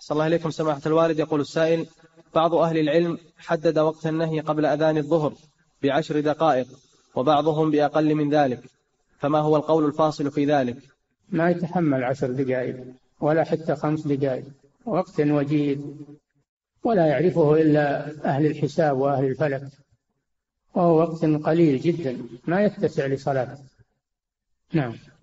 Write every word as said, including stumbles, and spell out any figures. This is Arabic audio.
صلى الله عليكم سماحة الوالد. يقول السائل: بعض أهل العلم حدد وقت النهي قبل أذان الظهر بعشر دقائق، وبعضهم بأقل من ذلك، فما هو القول الفاصل في ذلك؟ ما يتحمل عشر دقائق ولا حتى خمس دقائق، وقت وجيز ولا يعرفه إلا أهل الحساب وأهل الفلك، وهو وقت قليل جدا ما يتسع لصلاة. نعم.